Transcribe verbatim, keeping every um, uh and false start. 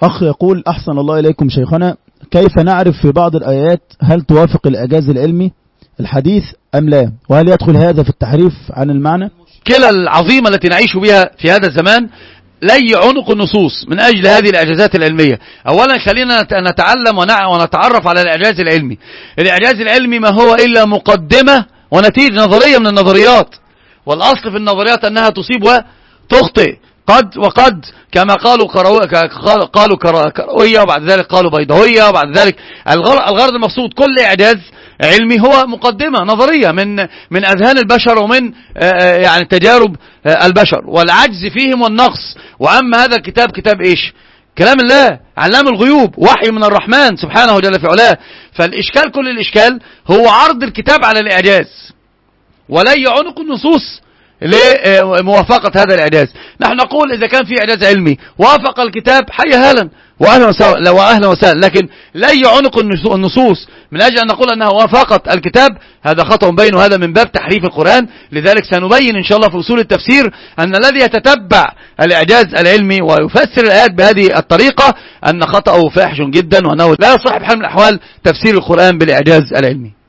أخ يقول: أحسن الله إليكم شيخنا، كيف نعرف في بعض الآيات هل توافق الإعجاز العلمي الحديث أم لا؟ وهل يدخل هذا في التحريف عن المعنى؟ المشكلة العظيمة التي نعيش بها في هذا الزمان لي عنق النصوص من أجل هذه الإعجازات العلمية. أولا خلينا نتعلم ونتعرف على الإعجاز العلمي. الإعجاز العلمي ما هو إلا مقدمة ونتيجة نظرية من النظريات، والأصل في النظريات أنها تصيب وتخطئ قد وقد، كما قالوا كرو... قالوا كروية وبعد ذلك قالوا بيضاوية وبعد ذلك. الغرض المقصود كل إعجاز علمي هو مقدمة نظرية من من أذهان البشر ومن يعني تجارب البشر، والعجز فيهم والنقص. وأما هذا الكتاب كتاب إيش؟ كلام الله علام الغيوب، وحي من الرحمن سبحانه جل في علاه. فالإشكال كل الإشكال هو عرض الكتاب على الإعجاز ولي عنق النصوص لموافقة هذا الإعجاز. نحن نقول إذا كان في إعجاز علمي وافق الكتاب حي هلا وأهلا وسهلا وأهلا وسهلا، لكن لي عنق النصوص من أجل أن نقول أنها وافقت الكتاب هذا خطأ بين، وهذا من باب تحريف القرآن. لذلك سنبين إن شاء الله في أصول التفسير أن الذي يتتبع الإعجاز العلمي ويفسر الآيات بهذه الطريقة أن خطأه فاحش جدا، وأنه لا يصح بحال من الأحوال تفسير القرآن بالإعجاز العلمي.